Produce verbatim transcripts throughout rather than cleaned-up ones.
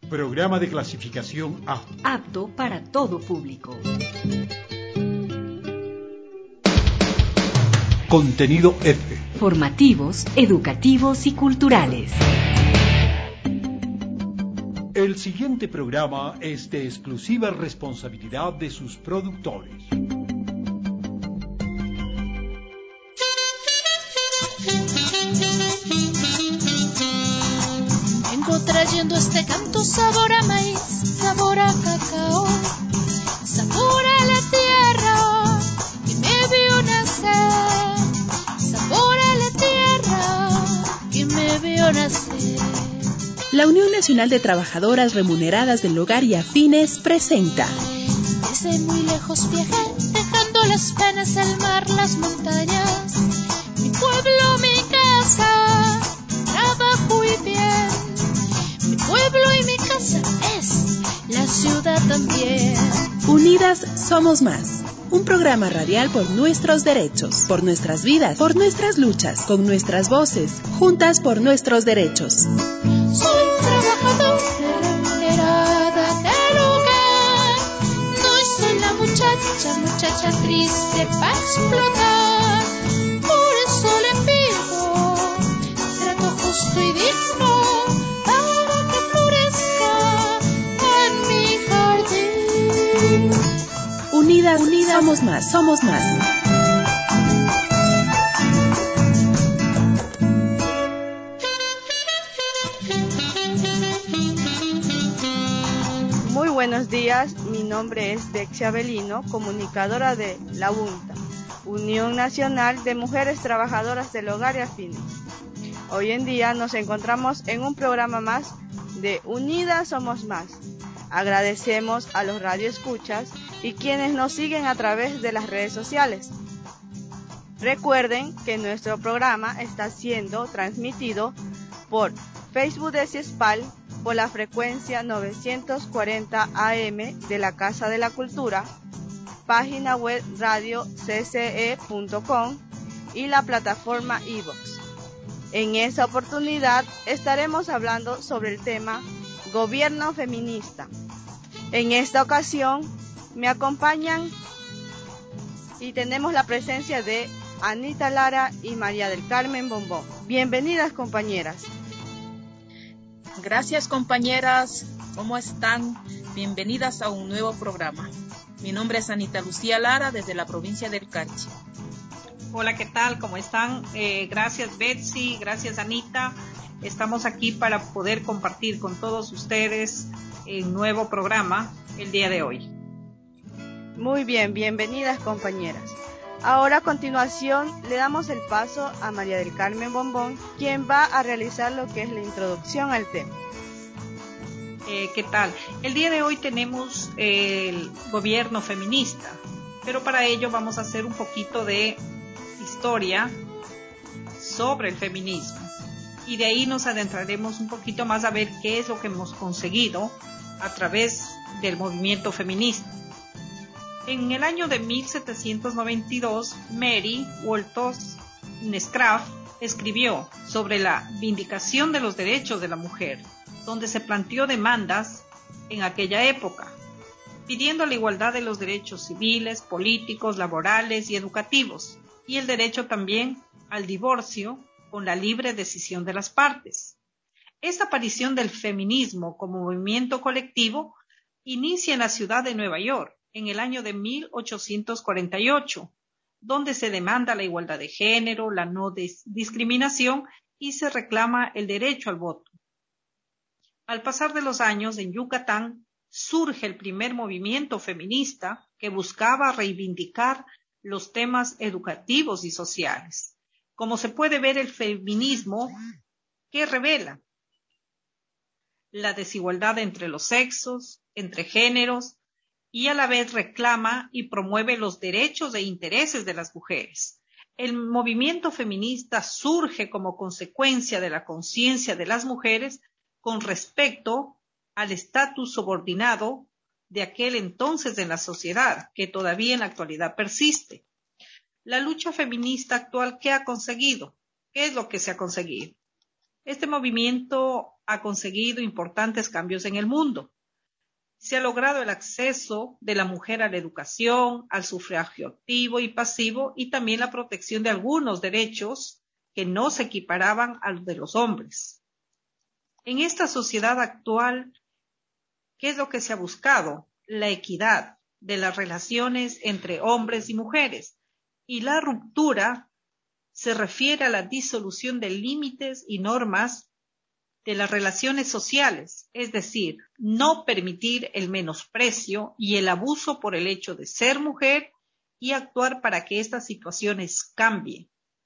Programa de clasificación A. Apto para todo público. Contenido F. Formativos, educativos y culturales. El siguiente programa es de exclusiva responsabilidad de sus productores. Vengo trayendo este canto sabor a maíz, sabor a cacao, sabor a la tierra que me vio nacer, sabor a la tierra que me vio nacer. La Unión Nacional de Trabajadoras Remuneradas del Hogar y Afines presenta. Desde muy lejos viajé, dejando las penas, el mar, las montañas, mi pueblo, mi casa, trabajo y bien. Mi pueblo y mi casa es la ciudad también. Unidas somos más. Un programa radial por nuestros derechos, por nuestras vidas, por nuestras luchas, con nuestras voces, juntas por nuestros derechos. Soy trabajadora remunerada del hogar. No soy la muchacha, muchacha triste para explotar. Por eso le pido trato justo y digno para que florezca en mi jardín. Unidas, unidas somos más, somos más. Muy buenos días, mi nombre es Dexia Avelino, comunicadora de la UNTA, Unión Nacional de Mujeres Trabajadoras del Hogar y Afines. Hoy en día nos encontramos en un programa más de Unidas Somos Más. Agradecemos a los radioescuchas y quienes nos siguen a través de las redes sociales. Recuerden que nuestro programa está siendo transmitido por Facebook de CIESPAL, por la frecuencia novecientos cuarenta A M de la Casa de la Cultura, página web radio c c e punto com y la plataforma iVoox. En esta oportunidad estaremos hablando sobre el tema Gobierno Feminista. En esta ocasión me acompañan y tenemos la presencia de Anita Lara y María del Carmen Bombón. Bienvenidas, compañeras. Gracias, compañeras. ¿Cómo están? Bienvenidas a un nuevo programa. Mi nombre es Anita Lucía Lara, desde la provincia del Carchi. Hola, ¿qué tal? ¿Cómo están? Eh, gracias, Betsy. Gracias, Anita. Estamos aquí para poder compartir con todos ustedes el nuevo programa el día de hoy. Muy bien, bienvenidas, compañeras. Ahora a continuación le damos el paso a María del Carmen Bombón, quien va a realizar lo que es la introducción al tema. Eh, ¿Qué tal? El día de hoy tenemos el gobierno feminista, pero para ello vamos a hacer un poquito de historia sobre el feminismo y de ahí nos adentraremos un poquito más a ver qué es lo que hemos conseguido a través del movimiento feminista. En el año de mil setecientos noventa y dos, Mary Wollstonecraft escribió sobre la vindicación de los derechos de la mujer, donde se planteó demandas en aquella época, pidiendo la igualdad de los derechos civiles, políticos, laborales y educativos, y el derecho también al divorcio con la libre decisión de las partes. Esta aparición del feminismo como movimiento colectivo inicia en la ciudad de Nueva York, en el año de mil ochocientos cuarenta y ocho, donde se demanda la igualdad de género, la no discriminación y se reclama el derecho al voto. Al pasar de los años, en Yucatán surge el primer movimiento feminista que buscaba reivindicar los temas educativos y sociales. Como se puede ver, el feminismo que revela la desigualdad entre los sexos, entre géneros, y a la vez reclama y promueve los derechos e intereses de las mujeres. El movimiento feminista surge como consecuencia de la conciencia de las mujeres con respecto al estatus subordinado de aquel entonces en la sociedad, que todavía en la actualidad persiste. La lucha feminista actual, ¿qué ha conseguido? ¿Qué es lo que se ha conseguido? Este movimiento ha conseguido importantes cambios en el mundo. Se ha logrado el acceso de la mujer a la educación, al sufragio activo y pasivo y también la protección de algunos derechos que no se equiparaban a los de los hombres. En esta sociedad actual, ¿qué es lo que se ha buscado? La equidad de las relaciones entre hombres y mujeres. Y la ruptura se refiere a la disolución de límites y normas de las relaciones sociales, es decir, no permitir el menosprecio y el abuso por el hecho de ser mujer y actuar para que estas situaciones cambien.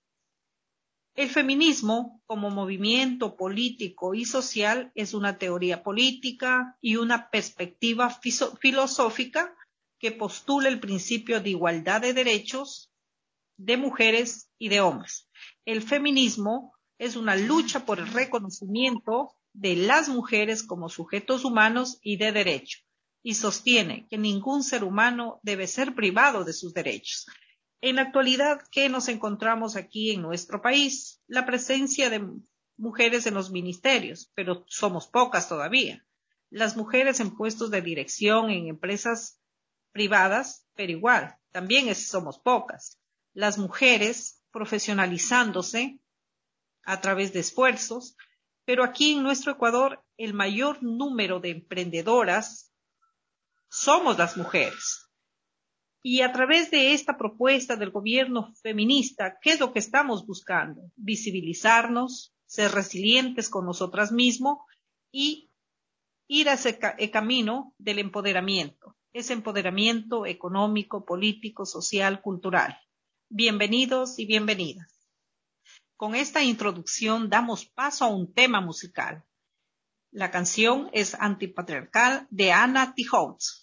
El feminismo, como movimiento político y social, es una teoría política y una perspectiva filosófica que postula el principio de igualdad de derechos de mujeres y de hombres. El feminismo es una lucha por el reconocimiento de las mujeres como sujetos humanos y de derecho, y sostiene que ningún ser humano debe ser privado de sus derechos. En la actualidad, ¿qué nos encontramos aquí en nuestro país? La presencia de mujeres en los ministerios, pero somos pocas todavía. Las mujeres en puestos de dirección en empresas privadas, pero igual, también es, somos pocas. Las mujeres profesionalizándose a través de esfuerzos, pero aquí en nuestro Ecuador el mayor número de emprendedoras somos las mujeres. Y a través de esta propuesta del gobierno feminista, ¿qué es lo que estamos buscando? Visibilizarnos, ser resilientes con nosotras mismas y ir hacia el camino del empoderamiento, ese empoderamiento económico, político, social, cultural. Bienvenidos y bienvenidas. Con esta introducción damos paso a un tema musical. La canción es Antipatriarcal de Anna Tijoux.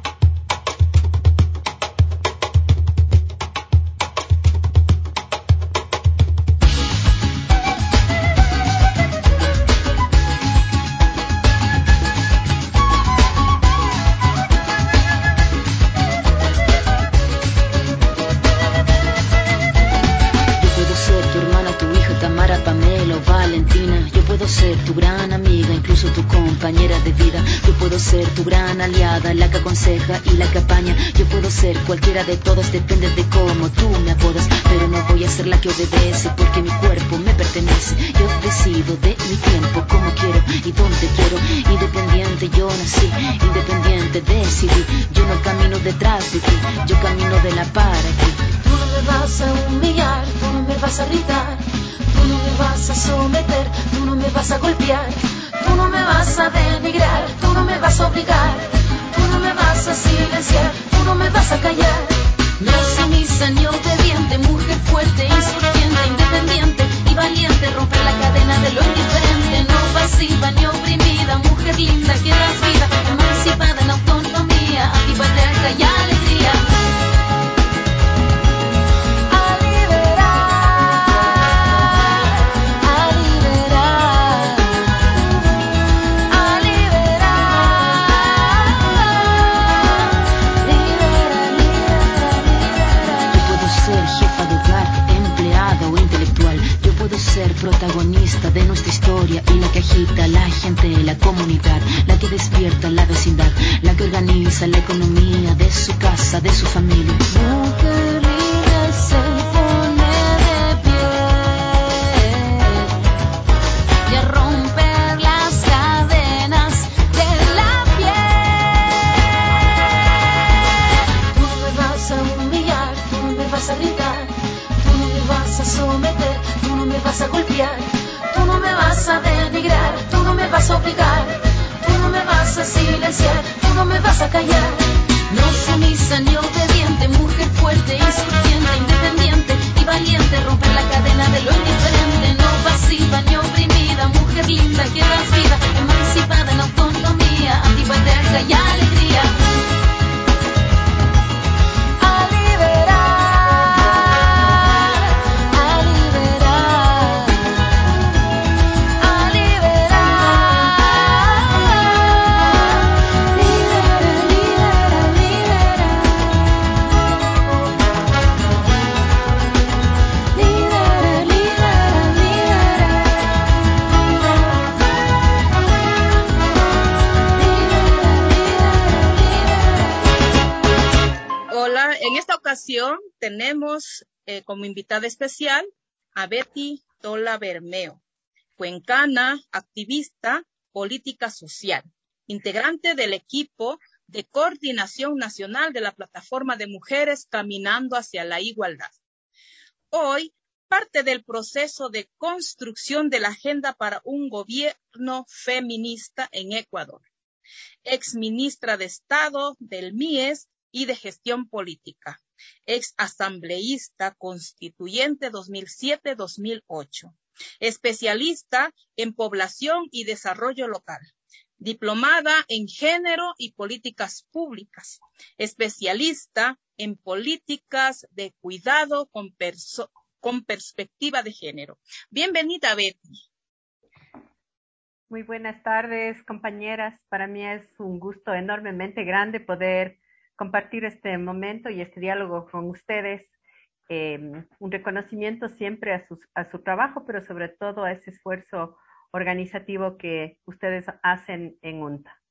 Tu gran aliada, la que aconseja y la que apaña. Yo puedo ser cualquiera de todas, depende de cómo tú me apodas, pero no voy a ser la que obedece, porque mi cuerpo me pertenece. Yo decido de mi tiempo, como quiero y donde quiero. Independiente yo nací, independiente decidí. Yo no camino detrás de ti, yo camino de la para ti. Tú no me vas a humillar, tú no me vas a gritar, tú no me vas a someter, tú no me vas a golpear. Tú no me vas a denigrar, tú no me vas a obligar, tú no me vas a silenciar, tú no me vas a callar. No sumisa ni obediente, mujer fuerte, insurgente, independiente y valiente, romper la cadena de lo indiferente. No pasiva ni oprimida, mujer linda que das vida, emancipada en autonomía, antipatriarca y alegría. Protagonista de nuestra historia y la que agita a la gente, la comunidad, la que despierta la vecindad, la que organiza la economía de su casa, de su familia. Mujer libre se pone de pie y a romper las cadenas de la piel. Tú no me vas a humillar, tú no me vas a gritar, tú no me vas a someter, tú no me vas a golpear, tú no me vas a denigrar, tú no me vas a obligar, tú no me vas a silenciar, tú no me vas a callar. No sumisa ni obediente, mujer fuerte, insurgente, independiente y valiente, romper la cadena de lo indiferente. No pasiva ni oprimida, mujer linda que das vida, emancipada en autonomía, antipatriarca y alegría. ocasión tenemos eh, como invitada especial a Betty Tola Bermeo, cuencana, activista, política social, integrante del equipo de coordinación nacional de la Plataforma de Mujeres Caminando hacia la Igualdad. Hoy, parte del proceso de construcción de la agenda para un gobierno feminista en Ecuador. Ex ministra de Estado del M I E S y de Gestión Política. Ex asambleísta constituyente dos mil siete a dos mil ocho. Especialista en población y desarrollo local. Diplomada en género y políticas públicas. Especialista en políticas de cuidado con, perso con perspectiva de género. Bienvenida, Betty. Muy buenas tardes, compañeras. Para mí es un gusto enormemente grande poder compartir este momento y este diálogo con ustedes. Eh, un reconocimiento siempre a, sus, a su trabajo, pero sobre todo a ese esfuerzo organizativo que ustedes hacen en UNTA.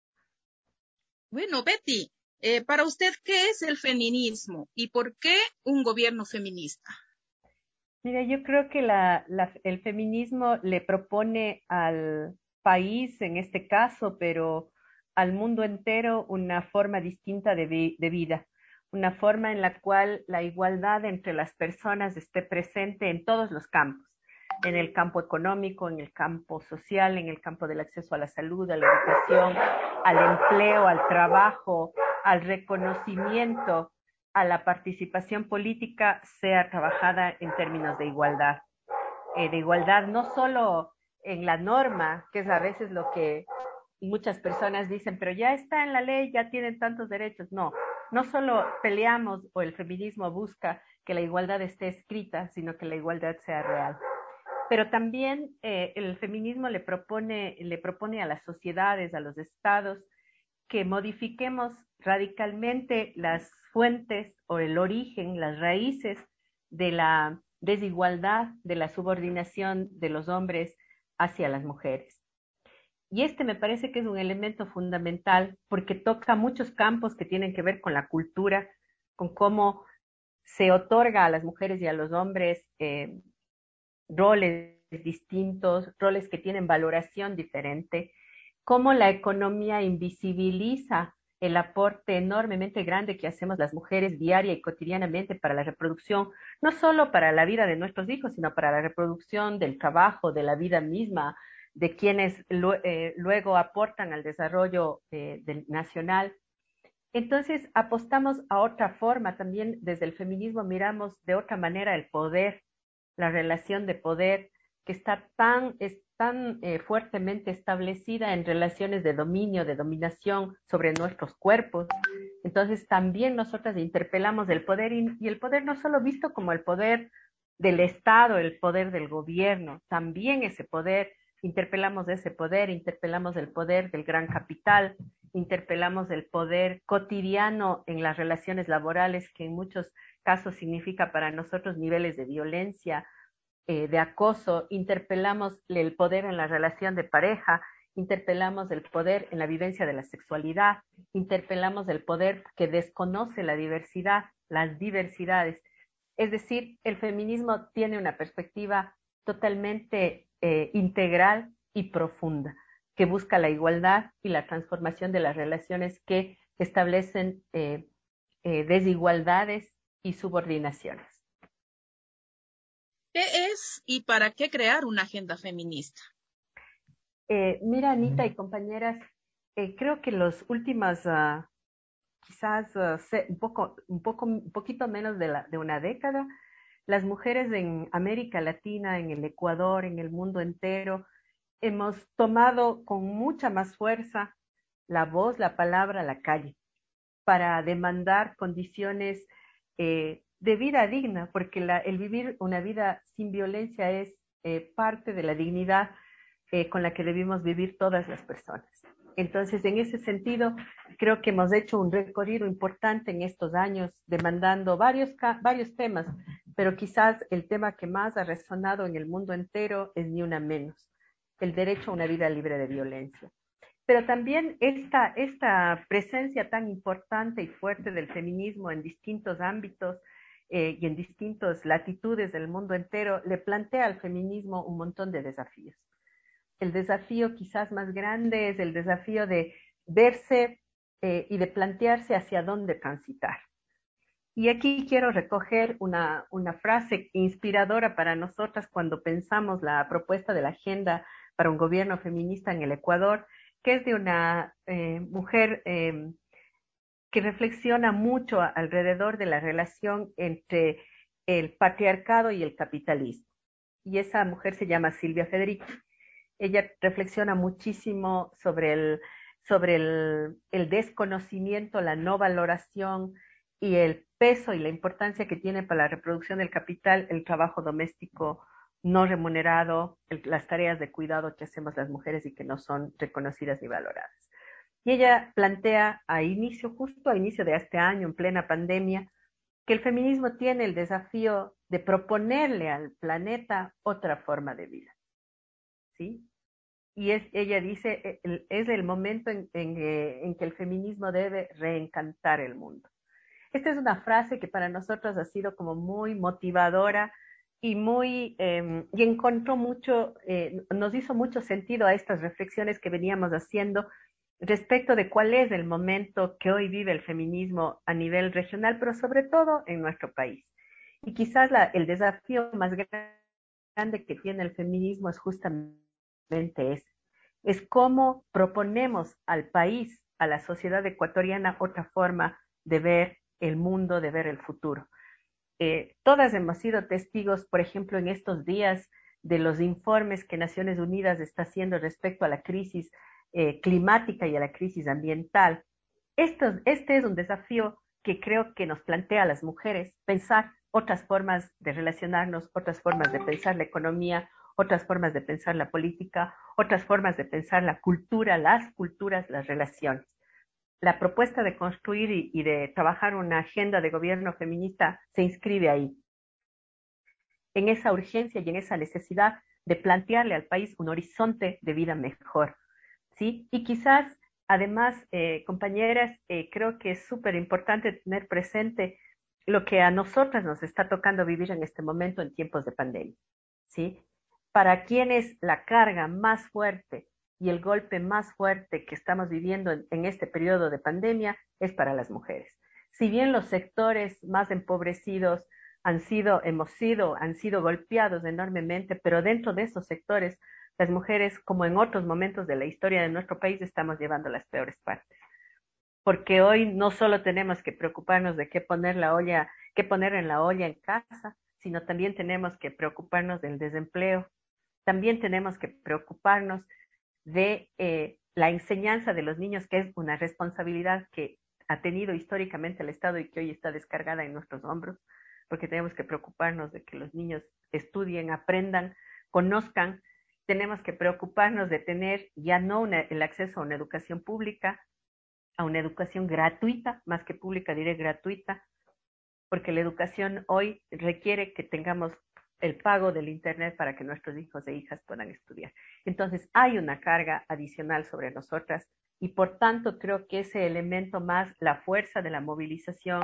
Bueno, Betty, eh, para usted, ¿qué es el feminismo y por qué un gobierno feminista? Mire, yo creo que la, la, el feminismo le propone al país, en este caso, pero al mundo entero, una forma distinta de, vi, de vida, una forma en la cual la igualdad entre las personas esté presente en todos los campos, en el campo económico, en el campo social, en el campo del acceso a la salud, a la educación, al empleo, al trabajo, al reconocimiento, a la participación política, sea trabajada en términos de igualdad. Eh, de igualdad no solo en la norma, que es a veces lo que muchas personas dicen, pero ya está en la ley, ya tienen tantos derechos. No, no solo peleamos o el feminismo busca que la igualdad esté escrita, sino que la igualdad sea real. Pero también eh, el feminismo le propone, le propone a las sociedades, a los estados, que modifiquemos radicalmente las fuentes o el origen, las raíces de la desigualdad, de la subordinación de los hombres hacia las mujeres. Y este me parece que es un elemento fundamental porque toca muchos campos que tienen que ver con la cultura, con cómo se otorga a las mujeres y a los hombres eh, roles distintos, roles que tienen valoración diferente, cómo la economía invisibiliza el aporte enormemente grande que hacemos las mujeres diaria y cotidianamente para la reproducción, no solo para la vida de nuestros hijos, sino para la reproducción del trabajo, de la vida misma, de quienes lo, eh, luego aportan al desarrollo eh, del, nacional. Entonces, apostamos a otra forma, también desde el feminismo miramos de otra manera el poder, la relación de poder que está tan, es tan eh, fuertemente establecida en relaciones de dominio, de dominación sobre nuestros cuerpos. Entonces también nosotras interpelamos el poder y, y el poder no solo visto como el poder del Estado, el poder del gobierno, también ese poder, interpelamos ese poder, interpelamos el poder del gran capital, interpelamos el poder cotidiano en las relaciones laborales que en muchos casos significa para nosotros niveles de violencia, Eh, de acoso, interpelamos el poder en la relación de pareja, interpelamos el poder en la vivencia de la sexualidad, interpelamos el poder que desconoce la diversidad, las diversidades. Es decir, el feminismo tiene una perspectiva totalmente eh, integral y profunda, que busca la igualdad y la transformación de las relaciones que establecen eh, eh, desigualdades y subordinaciones. ¿Qué es y para qué crear una agenda feminista? Eh, mira, Anita y compañeras, eh, creo que los últimos, uh, quizás uh, un poco, un poco, un poquito menos de, la, de una década, las mujeres en América Latina, en el Ecuador, en el mundo entero, hemos tomado con mucha más fuerza la voz, la palabra, la calle, para demandar condiciones eh, de vida digna, porque la, el vivir una vida sin violencia es eh, parte de la dignidad eh, con la que debemos vivir todas las personas. Entonces, en ese sentido, creo que hemos hecho un recorrido importante en estos años, demandando varios, varios temas, pero quizás el tema que más ha resonado en el mundo entero es Ni Una Menos, el derecho a una vida libre de violencia. pero también esta, esta presencia tan importante y fuerte del feminismo en distintos ámbitos eh, y en distintas latitudes del mundo entero le plantea al feminismo un montón de desafíos. El desafío quizás más grande es el desafío de verse eh, y de plantearse hacia dónde transitar. Y aquí quiero recoger una, una frase inspiradora para nosotras cuando pensamos la propuesta de la agenda para un gobierno feminista en el Ecuador, que es de una eh, mujer eh, que reflexiona mucho alrededor de la relación entre el patriarcado y el capitalismo. Y esa mujer se llama Silvia Federici. Ella reflexiona muchísimo sobre el, sobre el, el desconocimiento, la no valoración y el peso y la importancia que tiene para la reproducción del capital el trabajo doméstico no remunerado, el, las tareas de cuidado que hacemos las mujeres y que no son reconocidas ni valoradas. Y ella plantea a inicio, justo a inicio de este año, en plena pandemia, que el feminismo tiene el desafío de proponerle al planeta otra forma de vida. ¿Sí? Y es, ella dice, es el momento en, en, en que el feminismo debe reencantar el mundo. Esta es una frase que para nosotros ha sido como muy motivadora y muy, eh, y encontró mucho, eh, nos hizo mucho sentido a estas reflexiones que veníamos haciendo respecto de cuál es el momento que hoy vive el feminismo a nivel regional, pero sobre todo en nuestro país. Y quizás la, el desafío más grande que tiene el feminismo es justamente ese, es cómo proponemos al país, a la sociedad ecuatoriana, otra forma de ver el mundo, de ver el futuro. Eh, todas hemos sido testigos, por ejemplo, en estos días, de los informes que Naciones Unidas está haciendo respecto a la crisis eh, climática y a la crisis ambiental. Esto, este es un desafío que creo que nos plantea a las mujeres, pensar otras formas de relacionarnos, otras formas de pensar la economía, otras formas de pensar la política, otras formas de pensar la cultura, las culturas, las relaciones. La propuesta de construir y, y de trabajar una agenda de gobierno feminista se inscribe ahí, en esa urgencia y en esa necesidad de plantearle al país un horizonte de vida mejor, ¿sí? Y quizás, además, eh, compañeras, eh, creo que es súper importante tener presente lo que a nosotras nos está tocando vivir en este momento en tiempos de pandemia, ¿sí? Para quienes la carga más fuerte y el golpe más fuerte que estamos viviendo en, en este periodo de pandemia es para las mujeres. Si bien los sectores más empobrecidos han sido, hemos sido, han sido golpeados enormemente, pero dentro de esos sectores, las mujeres, como en otros momentos de la historia de nuestro país, estamos llevando las peores partes. Porque hoy no solo tenemos que preocuparnos de qué poner la olla, qué poner en la olla en casa, sino también tenemos que preocuparnos del desempleo. También tenemos que preocuparnos de eh, la enseñanza de los niños, que es una responsabilidad que ha tenido históricamente el Estado y que hoy está descargada en nuestros hombros, porque tenemos que preocuparnos de que los niños estudien, aprendan, conozcan. Tenemos que preocuparnos de tener ya no una, el acceso a una educación pública, a una educación gratuita, más que pública, diré gratuita, porque la educación hoy requiere que tengamos el pago del Internet para que nuestros hijos e hijas puedan estudiar. Entonces, hay una carga adicional sobre nosotras y por tanto creo que ese elemento más, la fuerza de la movilización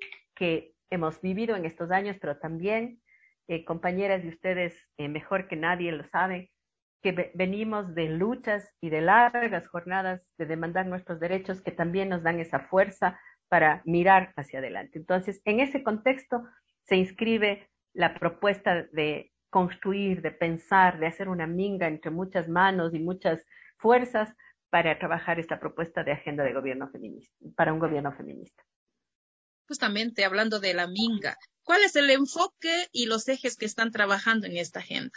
que hemos vivido en estos años, pero también, eh, compañeras de ustedes, eh, mejor que nadie lo saben, que venimos de luchas y de largas jornadas de demandar nuestros derechos que también nos dan esa fuerza para mirar hacia adelante. Entonces, en ese contexto se inscribe la propuesta de construir, de pensar, de hacer una minga entre muchas manos y muchas fuerzas para trabajar esta propuesta de agenda de gobierno feminista, para un gobierno feminista. Justamente hablando de la minga, ¿cuál es el enfoque y los ejes que están trabajando en esta agenda?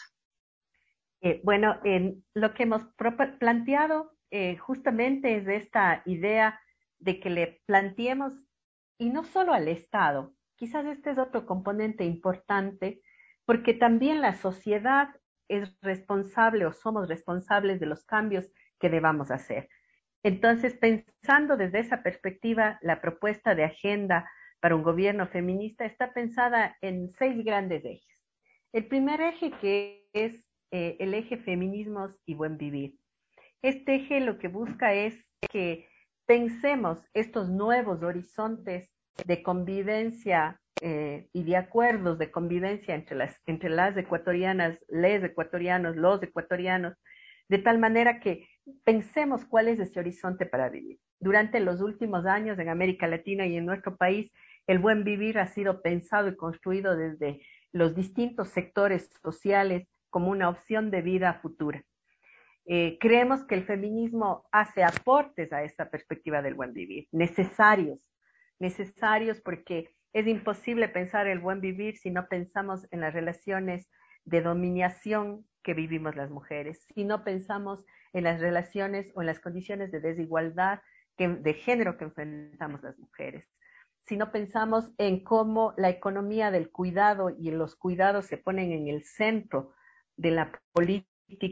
Eh, bueno, eh, lo que hemos planteado eh, justamente es esta idea de que le planteemos, y no solo al Estado, quizás este es otro componente importante, porque también la sociedad es responsable o somos responsables de los cambios que debamos hacer. Entonces, pensando desde esa perspectiva, la propuesta de agenda para un gobierno feminista está pensada en seis grandes ejes. El primer eje que es eh, el eje feminismos y buen vivir. Este eje lo que busca es que pensemos estos nuevos horizontes de convivencia eh, y de acuerdos de convivencia entre las, entre las ecuatorianas, les ecuatorianos, los ecuatorianos, de tal manera que pensemos cuál es ese horizonte para vivir. Durante los últimos años en América Latina y en nuestro país, el buen vivir ha sido pensado y construido desde los distintos sectores sociales como una opción de vida futura. Eh, creemos que el feminismo hace aportes a esta perspectiva del buen vivir, necesarios, necesarios porque es imposible pensar el buen vivir si no pensamos en las relaciones de dominación que vivimos las mujeres, si no pensamos en las relaciones o en las condiciones de desigualdad que, de género que enfrentamos las mujeres, si no pensamos en cómo la economía del cuidado y los cuidados se ponen en el centro de la política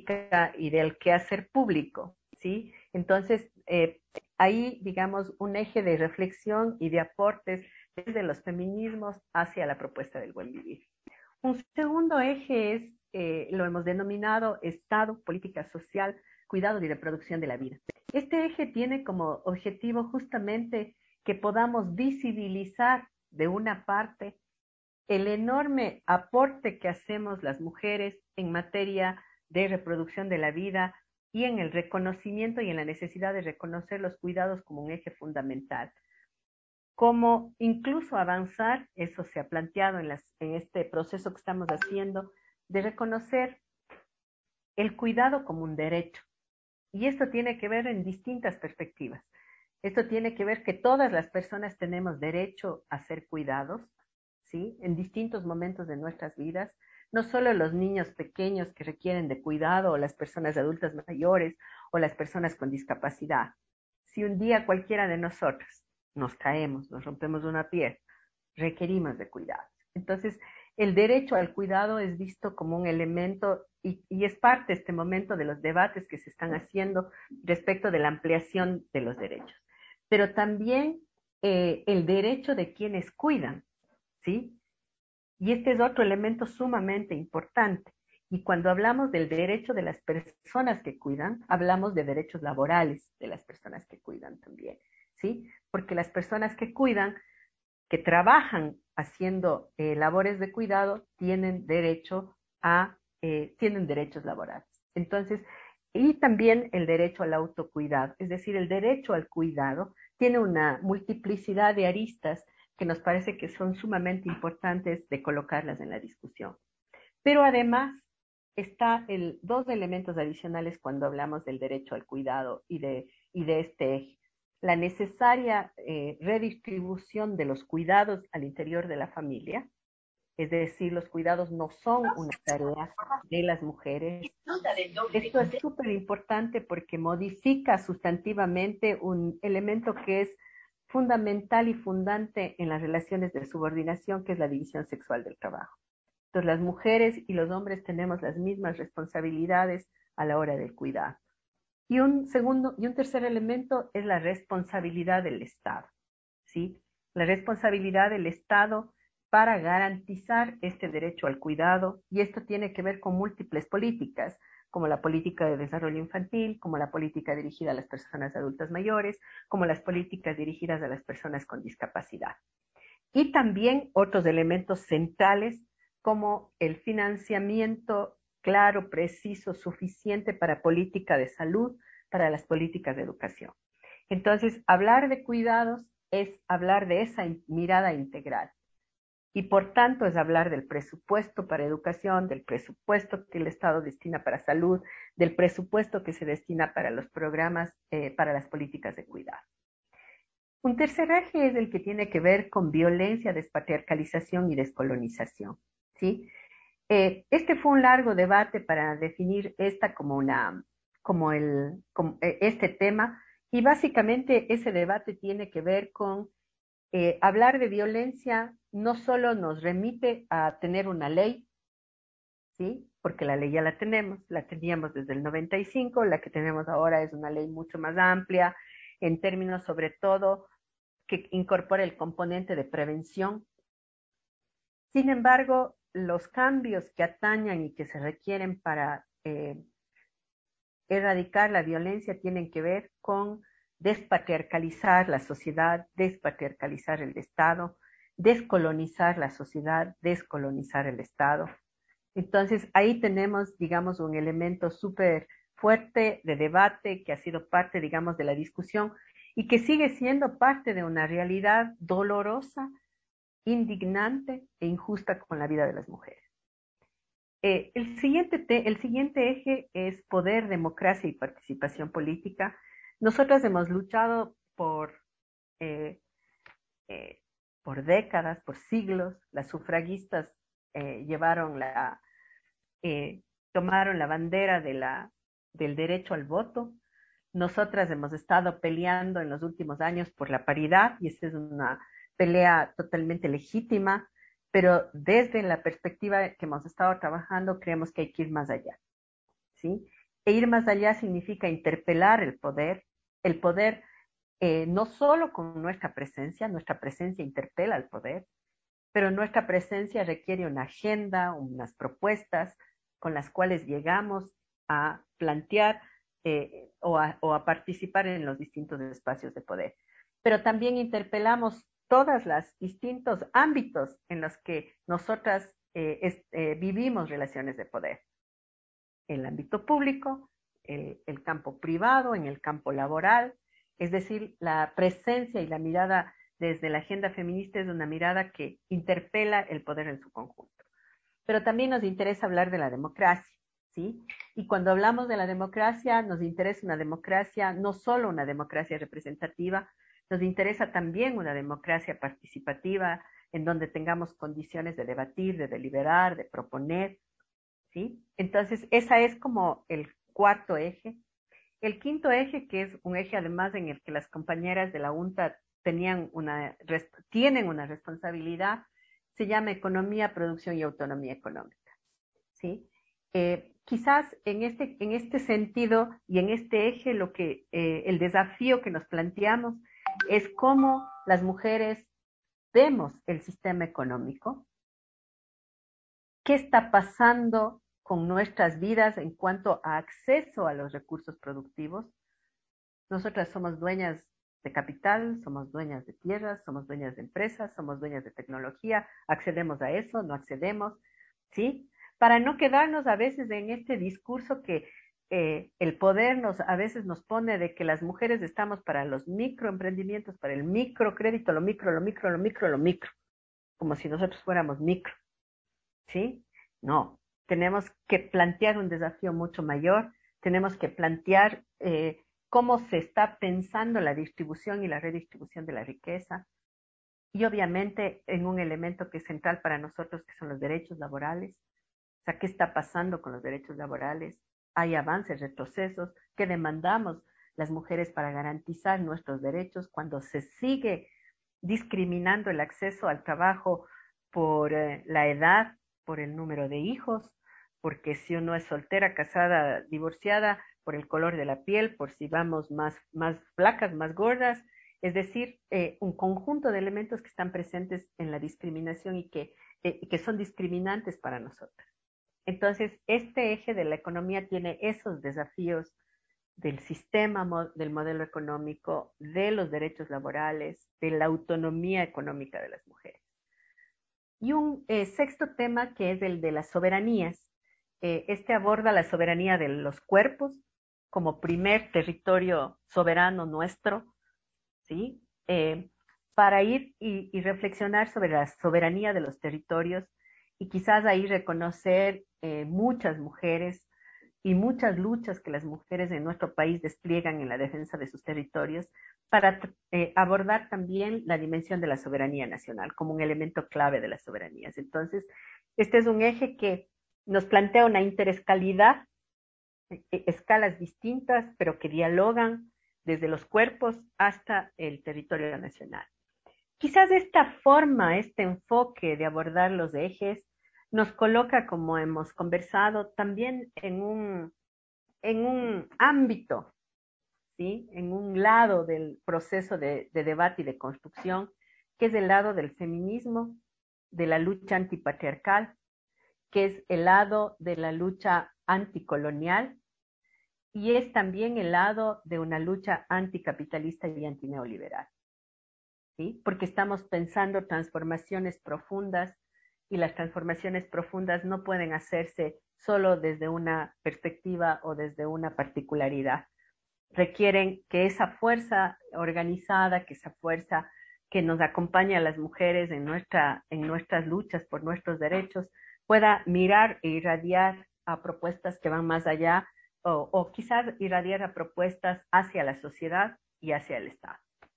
y del quehacer público, ¿sí? Entonces, eh, ahí, digamos, un eje de reflexión y de aportes desde los feminismos hacia la propuesta del buen vivir. Un segundo eje es, eh, lo hemos denominado Estado, política social, cuidado y reproducción de la vida. Este eje tiene como objetivo justamente que podamos visibilizar de una parte el enorme aporte que hacemos las mujeres en materia de reproducción de la vida y en el reconocimiento y en la necesidad de reconocer los cuidados como un eje fundamental. Como incluso avanzar, eso se ha planteado en, las, en este proceso que estamos haciendo, de reconocer el cuidado como un derecho. Y esto tiene que ver en distintas perspectivas. Esto tiene que ver que todas las personas tenemos derecho a ser cuidados, ¿sí? En distintos momentos de nuestras vidas, no solo los niños pequeños que requieren de cuidado, o las personas adultas mayores, o las personas con discapacidad. Si un día cualquiera de nosotros nos caemos, nos rompemos una pierna, requerimos de cuidado. Entonces, el derecho al cuidado es visto como un elemento y, y es parte este momento de los debates que se están haciendo respecto de la ampliación de los derechos. Pero también eh, el derecho de quienes cuidan, ¿sí? Y este es otro elemento sumamente importante. Y cuando hablamos del derecho de las personas que cuidan, hablamos de derechos laborales de las personas que cuidan también, ¿sí? Porque las personas que cuidan, que trabajan haciendo eh, labores de cuidado, tienen derecho a, eh, tienen derechos laborales. Entonces, y también el derecho al autocuidado, es decir, el derecho al cuidado tiene una multiplicidad de aristas que nos parece que son sumamente importantes de colocarlas en la discusión. Pero además está el, dos elementos adicionales cuando hablamos del derecho al cuidado y de, y de este eje. La necesaria eh, redistribución de los cuidados al interior de la familia, es decir, los cuidados no son una tarea de las mujeres. Esto es súper importante porque modifica sustantivamente un elemento que es fundamental y fundante en las relaciones de subordinación, que es la división sexual del trabajo. Entonces, las mujeres y los hombres tenemos las mismas responsabilidades a la hora del cuidado. Y un segundo, y un tercer elemento es la responsabilidad del Estado, ¿sí? La responsabilidad del Estado para garantizar este derecho al cuidado, y esto tiene que ver con múltiples políticas, como la política de desarrollo infantil, como la política dirigida a las personas adultas mayores, como las políticas dirigidas a las personas con discapacidad. Y también otros elementos centrales, como el financiamiento claro, preciso, suficiente para política de salud, para las políticas de educación. Entonces, hablar de cuidados es hablar de esa mirada integral. Y por tanto es hablar del presupuesto para educación, del presupuesto que el Estado destina para salud, del presupuesto que se destina para los programas, eh, para las políticas de cuidado. Un tercer eje es el que tiene que ver con violencia, despatriarcalización y descolonización, ¿sí? Eh, este fue un largo debate para definir esta como, una, como, el, como este tema, y básicamente ese debate tiene que ver con eh, hablar de violencia no solo nos remite a tener una ley, ¿sí? Porque la ley ya la tenemos, la teníamos desde el noventa y cinco, la que tenemos ahora es una ley mucho más amplia, en términos sobre todo que incorpora el componente de prevención. Sin embargo, los cambios que atañan y que se requieren para, eh, erradicar la violencia tienen que ver con despatriarcalizar la sociedad, despatriarcalizar el Estado, descolonizar la sociedad, descolonizar el Estado. Entonces, ahí tenemos, digamos, un elemento súper fuerte de debate que ha sido parte, digamos, de la discusión y que sigue siendo parte de una realidad dolorosa, indignante e injusta con la vida de las mujeres. Eh, el, siguiente te, el siguiente eje es poder, democracia y participación política. Nosotras hemos luchado por, eh, eh, por décadas, por siglos. Las sufragistas eh, llevaron la, eh, tomaron la bandera de la, del derecho al voto. Nosotras hemos estado peleando en los últimos años por la paridad y esa es una pelea totalmente legítima, pero desde la perspectiva que hemos estado trabajando creemos que hay que ir más allá, ¿sí? E ir más allá significa interpelar el poder, el poder eh, no solo con nuestra presencia, nuestra presencia interpela al poder, pero nuestra presencia requiere una agenda, unas propuestas con las cuales llegamos a plantear eh, o, a, o a participar en los distintos espacios de poder. Pero también interpelamos todos los distintos ámbitos en los que nosotras eh, es, eh, vivimos relaciones de poder. El ámbito público, el, el campo privado, en el campo laboral, es decir, la presencia y la mirada desde la agenda feminista es una mirada que interpela el poder en su conjunto. Pero también nos interesa hablar de la democracia, ¿sí? Y cuando hablamos de la democracia, nos interesa una democracia, no solo una democracia representativa, nos interesa también una democracia participativa, en donde tengamos condiciones de debatir, de deliberar, de proponer, ¿sí? Entonces, esa es como el cuarto eje. El quinto eje, que es un eje además en el que las compañeras de la UNTA tenían una, tienen una responsabilidad, se llama economía, producción y autonomía económica, ¿sí? Eh, quizás en este, en este sentido y en este eje lo que, eh, el desafío que nos planteamos es cómo las mujeres vemos el sistema económico, qué está pasando con nuestras vidas en cuanto a acceso a los recursos productivos. Nosotras somos dueñas de capital, somos dueñas de tierras, somos dueñas de empresas, somos dueñas de tecnología, accedemos a eso, no accedemos, ¿sí? Para no quedarnos a veces en este discurso que eh, el poder nos, a veces nos pone de que las mujeres estamos para los microemprendimientos, para el microcrédito, lo micro, lo micro, lo micro, lo micro, como si nosotros fuéramos micro, ¿sí? No, tenemos que plantear un desafío mucho mayor, tenemos que plantear eh, cómo se está pensando la distribución y la redistribución de la riqueza, y obviamente en un elemento que es central para nosotros, que son los derechos laborales. O sea, ¿qué está pasando con los derechos laborales? Hay avances, retrocesos, ¿qué demandamos las mujeres para garantizar nuestros derechos cuando se sigue discriminando el acceso al trabajo por eh, la edad, por el número de hijos, porque si uno es soltera, casada, divorciada, por el color de la piel, por si vamos más, más flacas, más gordas, es decir, eh, un conjunto de elementos que están presentes en la discriminación y que, eh, que son discriminantes para nosotros. Entonces, este eje de la economía tiene esos desafíos del sistema, del modelo económico, de los derechos laborales, de la autonomía económica de las mujeres. Y un eh, sexto tema que es el de las soberanías. Eh, este aborda la soberanía de los cuerpos como primer territorio soberano nuestro, ¿sí? Eh, para ir y, y reflexionar sobre la soberanía de los territorios y quizás ahí reconocer eh, muchas mujeres y muchas luchas que las mujeres en nuestro país despliegan en la defensa de sus territorios para eh, abordar también la dimensión de la soberanía nacional como un elemento clave de las soberanías. Entonces, este es un eje que nos plantea una interescalidad, eh, escalas distintas, pero que dialogan desde los cuerpos hasta el territorio nacional. Quizás esta forma, este enfoque de abordar los ejes, nos coloca, como hemos conversado, también en un, en un ámbito, ¿sí? En un lado del proceso de, de debate y de construcción, que es el lado del feminismo, de la lucha antipatriarcal, que es el lado de la lucha anticolonial y es también el lado de una lucha anticapitalista y antineoliberal, ¿sí? Porque estamos pensando transformaciones profundas y las transformaciones profundas no pueden hacerse solo desde una perspectiva o desde una particularidad. Requieren que esa fuerza organizada, que esa fuerza que nos acompaña a las mujeres en, nuestra, en nuestras luchas por nuestros derechos, pueda mirar e irradiar a propuestas que van más allá o, o quizás irradiar a propuestas hacia la sociedad y hacia el Estado.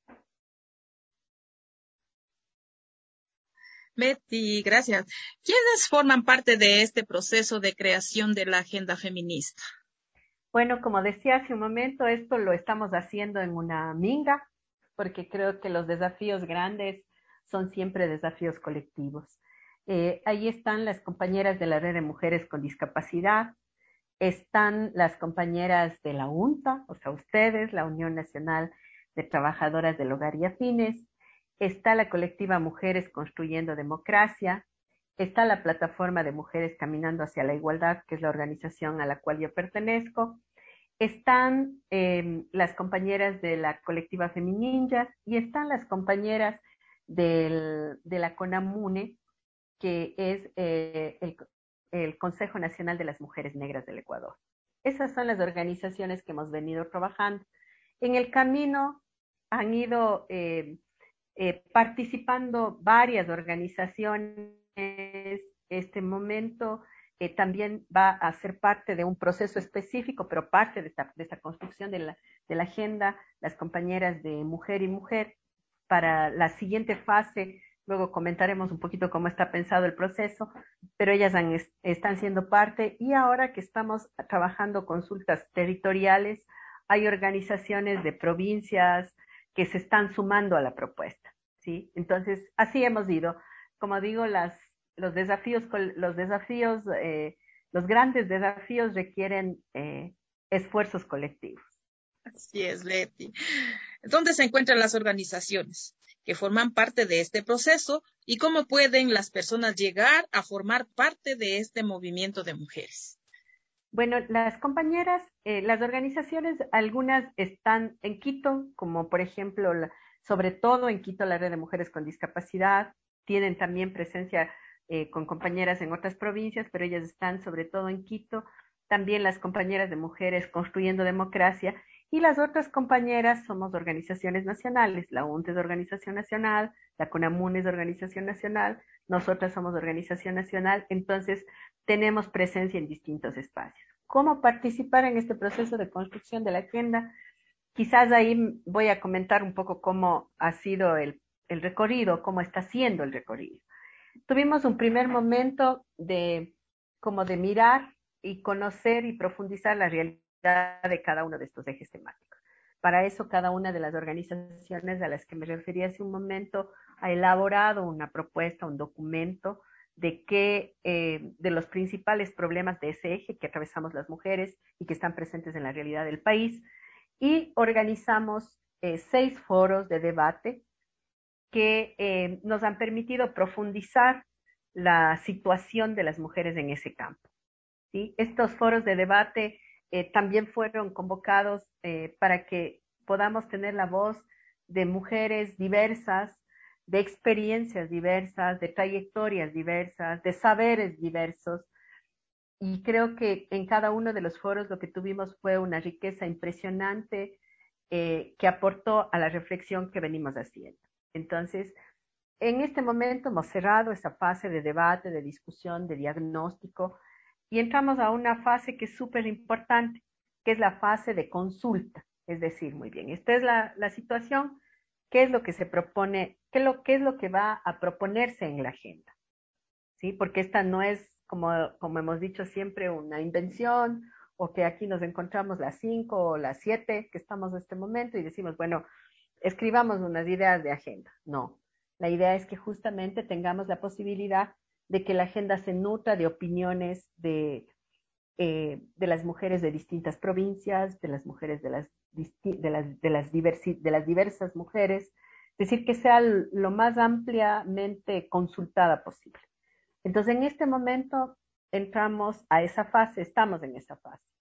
Betty, gracias. ¿Quiénes forman parte de este proceso de creación de la agenda feminista? Bueno, como decía hace un momento, esto lo estamos haciendo en una minga, porque creo que los desafíos grandes son siempre desafíos colectivos. Eh, ahí están las compañeras de la Red de Mujeres con Discapacidad, están las compañeras de la UNTA, o sea, ustedes, la Unión Nacional de Trabajadoras del Hogar y Afines, está la colectiva Mujeres Construyendo Democracia, está la plataforma de Mujeres Caminando hacia la Igualdad, que es la organización a la cual yo pertenezco, están eh, las compañeras de la colectiva Femininjas y están las compañeras del, de la CONAMUNE, que es eh, el, el Consejo Nacional de las Mujeres Negras del Ecuador. Esas son las organizaciones que hemos venido trabajando. En el camino han ido eh, eh, participando varias organizaciones. Este momento eh, también va a ser parte de un proceso específico, pero parte de esta, de esta construcción de la, de la agenda, las compañeras de Mujer y Mujer. Para la siguiente fase, luego comentaremos un poquito cómo está pensado el proceso, pero ellas han, están siendo parte, y ahora que estamos trabajando consultas territoriales, hay organizaciones de provincias que se están sumando a la propuesta, ¿sí? Entonces, así hemos ido. Como digo, las, los desafíos, los desafíos, eh, los grandes desafíos requieren eh, esfuerzos colectivos. Así es, Leti. ¿Dónde se encuentran las organizaciones que forman parte de este proceso y cómo pueden las personas llegar a formar parte de este movimiento de mujeres? Bueno, las compañeras, eh, las organizaciones, algunas están en Quito, como por ejemplo, la, sobre todo en Quito, la Red de Mujeres con Discapacidad, tienen también presencia eh, con compañeras en otras provincias, pero ellas están sobre todo en Quito. También las compañeras de Mujeres Construyendo Democracia, y las otras compañeras somos organizaciones nacionales. La UNT es organización nacional, la CONAMUN es organización nacional, nosotras somos organización nacional, entonces tenemos presencia en distintos espacios. ¿Cómo participar en este proceso de construcción de la agenda? Quizás ahí voy a comentar un poco cómo ha sido el, el recorrido, cómo está siendo el recorrido. Tuvimos un primer momento de como de mirar y conocer y profundizar la realidad de cada uno de estos ejes temáticos. Para eso, cada una de las organizaciones a las que me referí hace un momento ha elaborado una propuesta, un documento de qué, eh, de los principales problemas de ese eje que atravesamos las mujeres y que están presentes en la realidad del país, y organizamos eh, seis foros de debate que eh, nos han permitido profundizar la situación de las mujeres en ese campo, ¿sí? Estos foros de debate eh, también fueron convocados eh, para que podamos tener la voz de mujeres diversas, de experiencias diversas, de trayectorias diversas, de saberes diversos. Y creo que en cada uno de los foros lo que tuvimos fue una riqueza impresionante eh, que aportó a la reflexión que venimos haciendo. Entonces, en este momento hemos cerrado esa fase de debate, de discusión, de diagnóstico, y entramos a una fase que es súper importante, que es la fase de consulta. Es decir, muy bien, esta es la, la situación, ¿qué es lo que se propone? ¿Qué, lo, ¿Qué es lo que va a proponerse en la agenda? ¿Sí? Porque esta no es, como, como hemos dicho siempre, una invención, o que aquí nos encontramos las cinco o las siete que estamos en este momento y decimos, bueno, escribamos unas ideas de agenda. No, la idea es que justamente tengamos la posibilidad de que la agenda se nutra de opiniones de, eh, de las mujeres de distintas provincias, de las mujeres de las, de las, de las, diversi, de las diversas mujeres, es decir, que sea lo más ampliamente consultada posible. Entonces, en este momento entramos a esa fase, estamos en esa fase.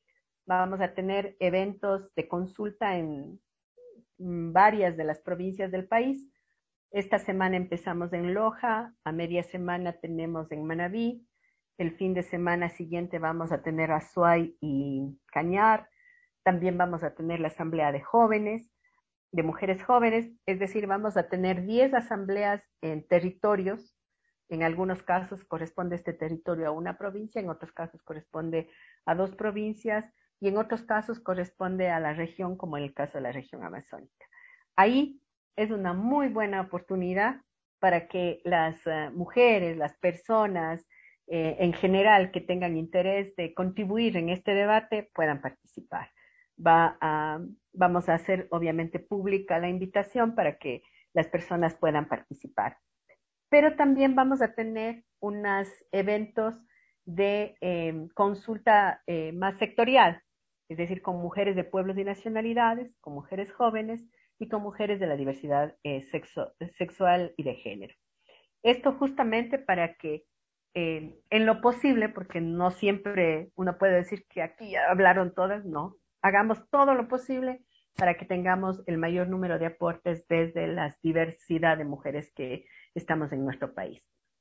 vamos a tener eventos de consulta en varias de las provincias del país. Esta semana empezamos en Loja, a media semana tenemos en Manabí, el fin de semana siguiente vamos a tener Azuay y Cañar, también vamos a tener la asamblea de jóvenes, de mujeres jóvenes, es decir, vamos a tener diez asambleas en territorios. En algunos casos corresponde este territorio a una provincia, en otros casos corresponde a dos provincias y en otros casos corresponde a la región, como en el caso de la región amazónica. Ahí es una muy buena oportunidad para que las uh, mujeres, las personas eh, en general que tengan interés de contribuir en este debate puedan participar. Va a, vamos a hacer obviamente pública la invitación para que las personas puedan participar. Pero también vamos a tener unos eventos de eh, consulta eh, más sectorial, es decir, con mujeres de pueblos y nacionalidades, con mujeres jóvenes y con mujeres de la diversidad eh, sexo, sexual y de género. Esto justamente para que eh, en lo posible, porque no siempre uno puede decir que aquí ya hablaron todas, no, hagamos todo lo posible para que tengamos el mayor número de aportes desde la diversidad de mujeres que estamos en nuestro país.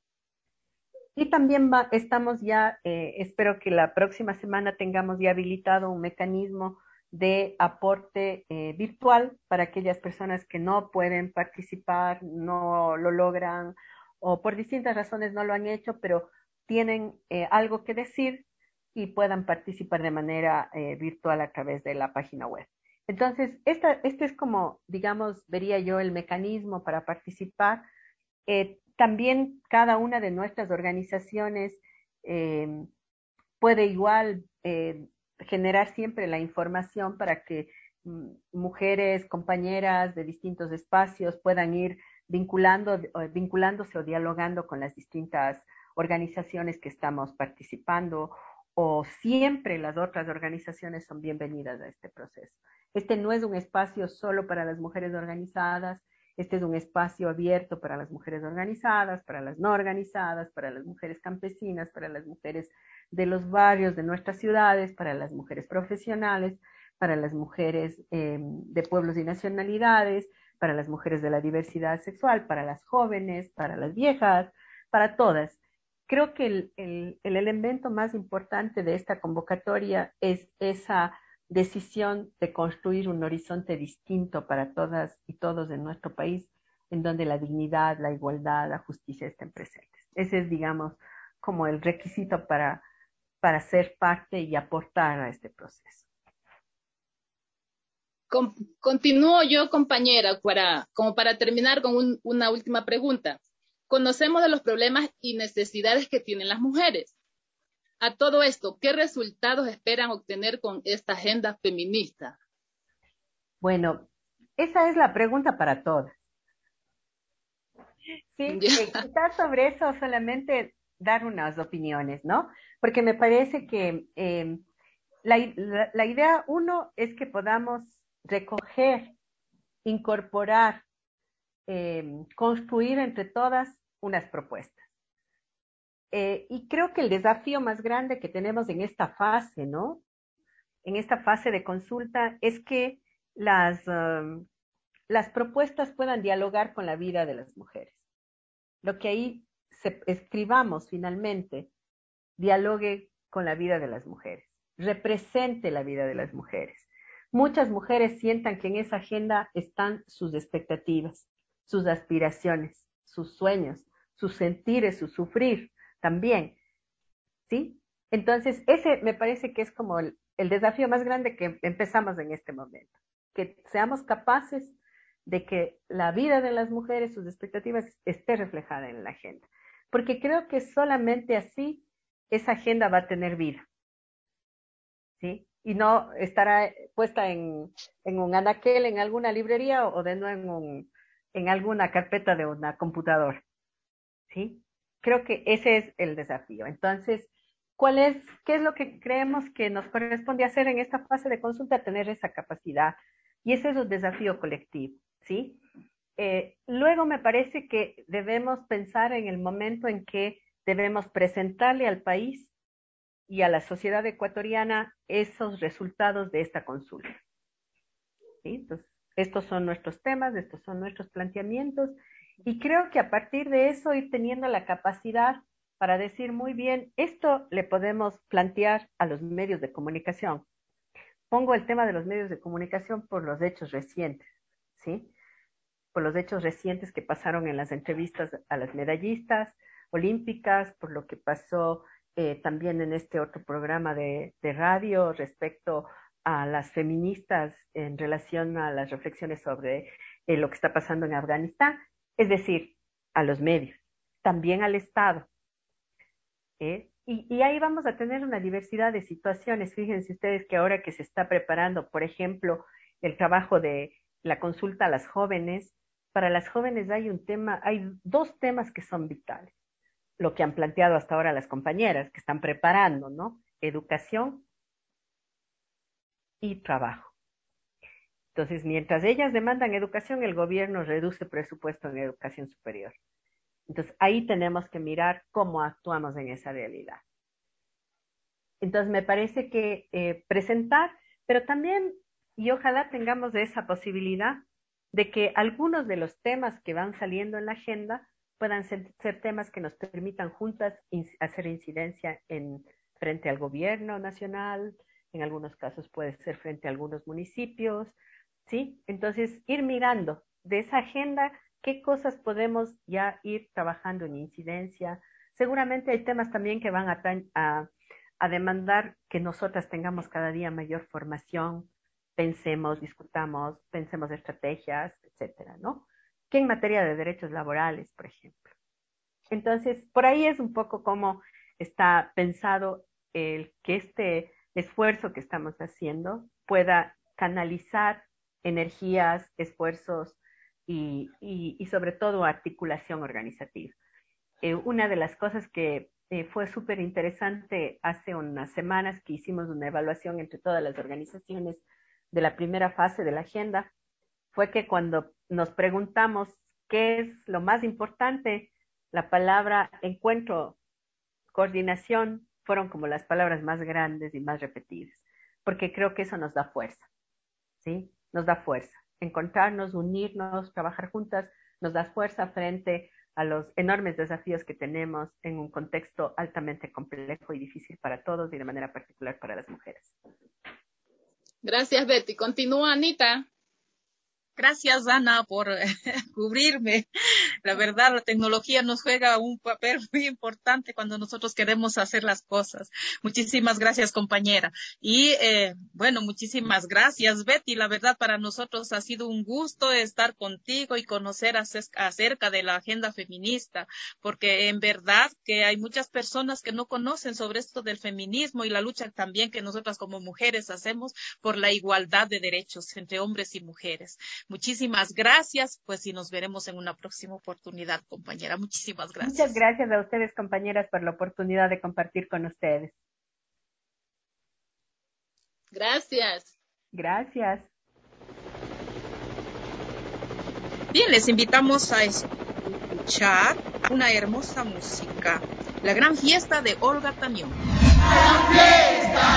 Y también va, estamos ya, eh, espero que la próxima semana tengamos ya habilitado un mecanismo de aporte eh, virtual para aquellas personas que no pueden participar, no lo logran o por distintas razones no lo han hecho, pero tienen eh, algo que decir y puedan participar de manera eh, virtual a través de la página web. Entonces, esta, este es como, digamos, vería yo el mecanismo para participar. Eh, también cada una de nuestras organizaciones eh, puede igual eh, generar siempre la información para que mm, mujeres, compañeras de distintos espacios puedan ir vinculando, vinculándose o dialogando con las distintas organizaciones que estamos participando, o siempre las otras organizaciones son bienvenidas a este proceso. Este no es un espacio solo para las mujeres organizadas, este es un espacio abierto para las mujeres organizadas, para las no organizadas, para las mujeres campesinas, para las mujeres de los barrios de nuestras ciudades, para las mujeres profesionales, para las mujeres eh, de pueblos y nacionalidades, para las mujeres de la diversidad sexual, para las jóvenes, para las viejas, para todas. Creo que el, el, el elemento más importante de esta convocatoria es esa decisión de construir un horizonte distinto para todas y todos en nuestro país, en donde la dignidad, la igualdad, la justicia estén presentes. Ese es, digamos, como el requisito para, para ser parte y aportar a este proceso. Con, continúo yo, compañera, para, como para terminar con un, una última pregunta. Conocemos de los problemas y necesidades que tienen las mujeres. A todo esto, ¿qué resultados esperan obtener con esta agenda feminista? Bueno, esa es la pregunta para todas. Sí, quizás sobre eso solamente dar unas opiniones, ¿no? Porque me parece que eh, la, la, la idea, uno, es que podamos recoger, incorporar, eh, construir entre todas unas propuestas. Eh, y creo que el desafío más grande que tenemos en esta fase, ¿no? En esta fase de consulta es que las, um, las propuestas puedan dialogar con la vida de las mujeres. Lo que ahí se, escribamos finalmente, dialogue con la vida de las mujeres, represente la vida de las mujeres. Muchas mujeres sientan que en esa agenda están sus expectativas, sus aspiraciones, sus sueños, sus sentires, su sufrir también, ¿sí? Entonces, ese me parece que es como el, el desafío más grande que empezamos en este momento, que seamos capaces de que la vida de las mujeres, sus expectativas, esté reflejada en la agenda. Porque creo que solamente así esa agenda va a tener vida, ¿sí? Y no estará puesta en, en un anaquel, en alguna librería o de nuevo en, un, en alguna carpeta de una computadora, ¿sí? Creo que ese es el desafío. Entonces, ¿cuál es, qué es lo que creemos que nos corresponde hacer en esta fase de consulta? Tener esa capacidad. Y ese es un desafío colectivo, ¿sí? Eh, luego me parece que debemos pensar en el momento en que debemos presentarle al país y a la sociedad ecuatoriana esos resultados de esta consulta. ¿Sí? Entonces, estos son nuestros temas, estos son nuestros planteamientos, y creo que a partir de eso ir teniendo la capacidad para decir muy bien, esto le podemos plantear a los medios de comunicación. Pongo el tema de los medios de comunicación por los hechos recientes, ¿sí? Por los hechos recientes que pasaron en las entrevistas a las medallistas olímpicas, por lo que pasó eh, también en este otro programa de, de radio respecto a las feministas en relación a las reflexiones sobre eh, lo que está pasando en Afganistán, es decir, a los medios, también al Estado. ¿eh? Y, y ahí vamos a tener una diversidad de situaciones. Fíjense ustedes que ahora que se está preparando, por ejemplo, el trabajo de la consulta a las jóvenes, para las jóvenes hay un tema, hay dos temas que son vitales. Lo que han planteado hasta ahora las compañeras que están preparando, ¿no? Educación y trabajo. Entonces, mientras ellas demandan educación, el gobierno reduce presupuesto en educación superior. Entonces, ahí tenemos que mirar cómo actuamos en esa realidad. Entonces, me parece que eh, presentar, pero también, y ojalá tengamos esa posibilidad, de que algunos de los temas que van saliendo en la agenda puedan ser, ser temas que nos permitan juntas in, hacer incidencia en, frente al gobierno nacional, en algunos casos puede ser frente a algunos municipios, ¿sí? Entonces, ir mirando de esa agenda qué cosas podemos ya ir trabajando en incidencia. Seguramente hay temas también que van a, a, a demandar que nosotras tengamos cada día mayor formación, pensemos, discutamos, pensemos estrategias, etcétera, ¿no? Que en materia de derechos laborales, por ejemplo. Entonces, por ahí es un poco cómo está pensado el que este esfuerzo que estamos haciendo pueda canalizar energías, esfuerzos y, y, y sobre todo articulación organizativa. Eh, una de las cosas que eh, fue súper interesante hace unas semanas que hicimos una evaluación entre todas las organizaciones de la primera fase de la agenda, fue que cuando nos preguntamos qué es lo más importante, la palabra encuentro, coordinación, fueron como las palabras más grandes y más repetidas, porque creo que eso nos da fuerza, ¿sí? Nos da fuerza. Encontrarnos, unirnos, trabajar juntas, nos da fuerza frente a los enormes desafíos que tenemos en un contexto altamente complejo y difícil para todos y de manera particular para las mujeres. Gracias, Betty. Continúa, Anita. Gracias, Ana, por eh, cubrirme. La verdad, la tecnología nos juega un papel muy importante cuando nosotros queremos hacer las cosas. Muchísimas gracias, compañera. Y, eh, bueno, muchísimas gracias, Betty. La verdad, para nosotros ha sido un gusto estar contigo y conocer acerca de la agenda feminista, porque en verdad que hay muchas personas que no conocen sobre esto del feminismo y la lucha también que nosotras como mujeres hacemos por la igualdad de derechos entre hombres y mujeres. Muchísimas gracias, pues y nos veremos en una próxima oportunidad, compañera. Muchísimas gracias. Muchas gracias a ustedes, compañeras, por la oportunidad de compartir con ustedes. Gracias. Gracias. Bien, les invitamos a escuchar una hermosa música. La gran fiesta de Olga Tañón. ¡Gran fiesta!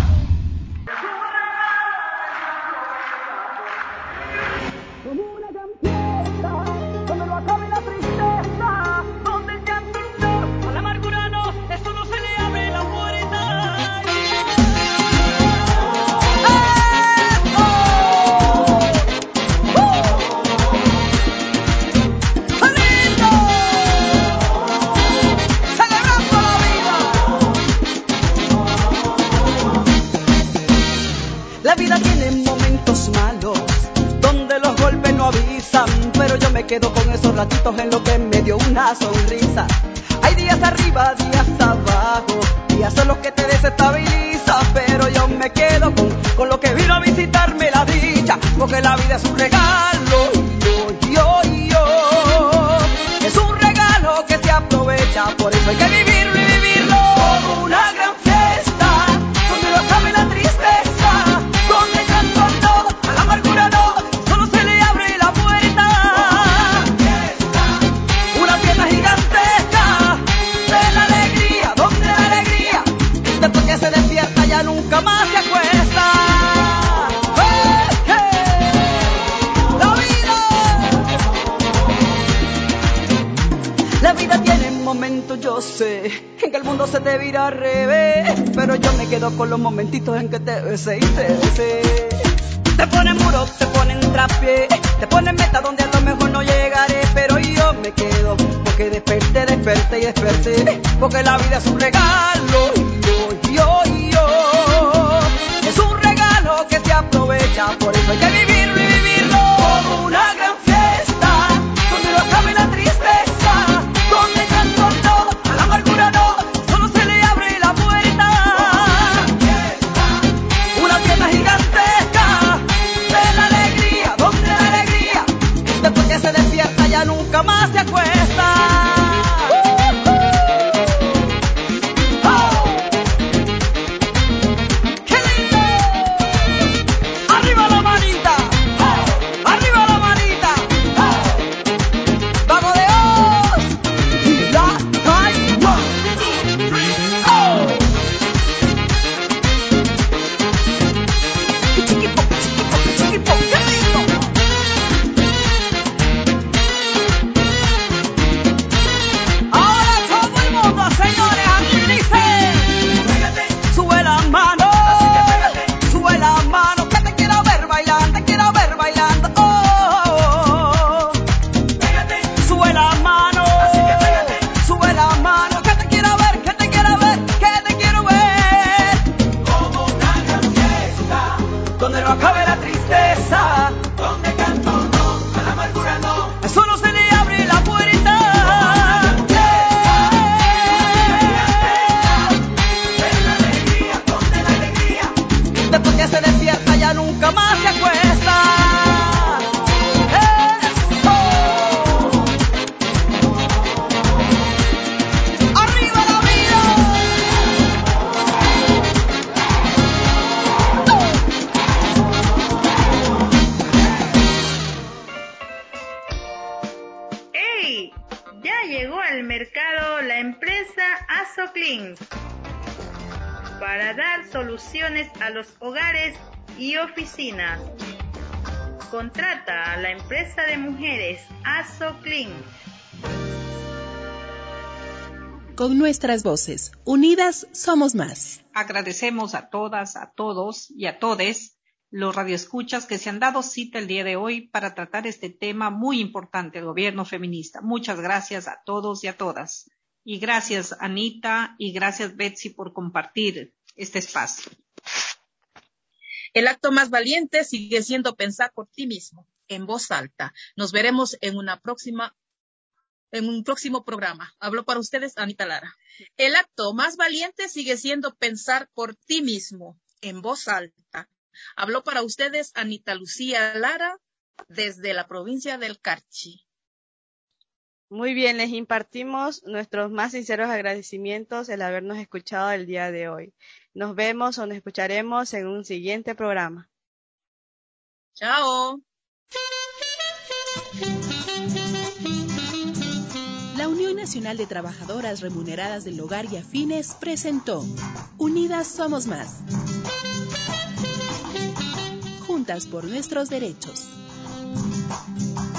Pero yo me quedo con esos ratitos en lo que me dio una sonrisa. Hay días arriba, días abajo, días son los que te desestabilizan, pero yo me quedo con, con lo que vino a visitarme la dicha, porque la vida es un regalo, yo, yo, yo, es un regalo que se aprovecha, por eso hay que vivirlo y vivirlo como una gran fiesta, donde no acabe la tristeza, donde canto a todo, a la amargura no. De momentos yo sé en que el mundo se te vira al revés, pero yo me quedo con los momentitos en que te besé y te besé. Te ponen muro, te ponen trapié, te ponen meta donde a lo mejor no llegaré, pero yo me quedo porque desperté, desperté y desperté, porque la vida es un regalo y yo, yo, yo, es un regalo que se aprovecha, por eso hay que vivirlo y vivirlo como una gran fiesta, donde no acabe la tristeza, donde canto no, a la amargura no, solo se le abre la puerta, una fiesta gigantesca de la alegría, donde la alegría, después que se despierta ya nunca más se acuesta. Para dar soluciones a los hogares y oficinas. Contrata a la empresa de mujeres ASOCLIN. Con nuestras voces, unidas somos más. Agradecemos a todas, a todos y a todes los radioescuchas que se han dado cita el día de hoy para tratar este tema muy importante, el gobierno feminista. Muchas gracias a todos y a todas. Y gracias, Anita, y gracias, Betsy, por compartir este espacio. El acto más valiente sigue siendo pensar por ti mismo, en voz alta. Nos veremos en una próxima, en un próximo programa. Hablo para ustedes, Anita Lara. El acto más valiente sigue siendo pensar por ti mismo, en voz alta. Habló para ustedes, Anita Lucía Lara, desde la provincia del Carchi. Muy bien, les impartimos nuestros más sinceros agradecimientos el habernos escuchado el día de hoy. Nos vemos o nos escucharemos en un siguiente programa. Chao. La Unión Nacional de Trabajadoras Remuneradas del Hogar y Afines presentó Unidas Somos Más. Juntas por nuestros derechos.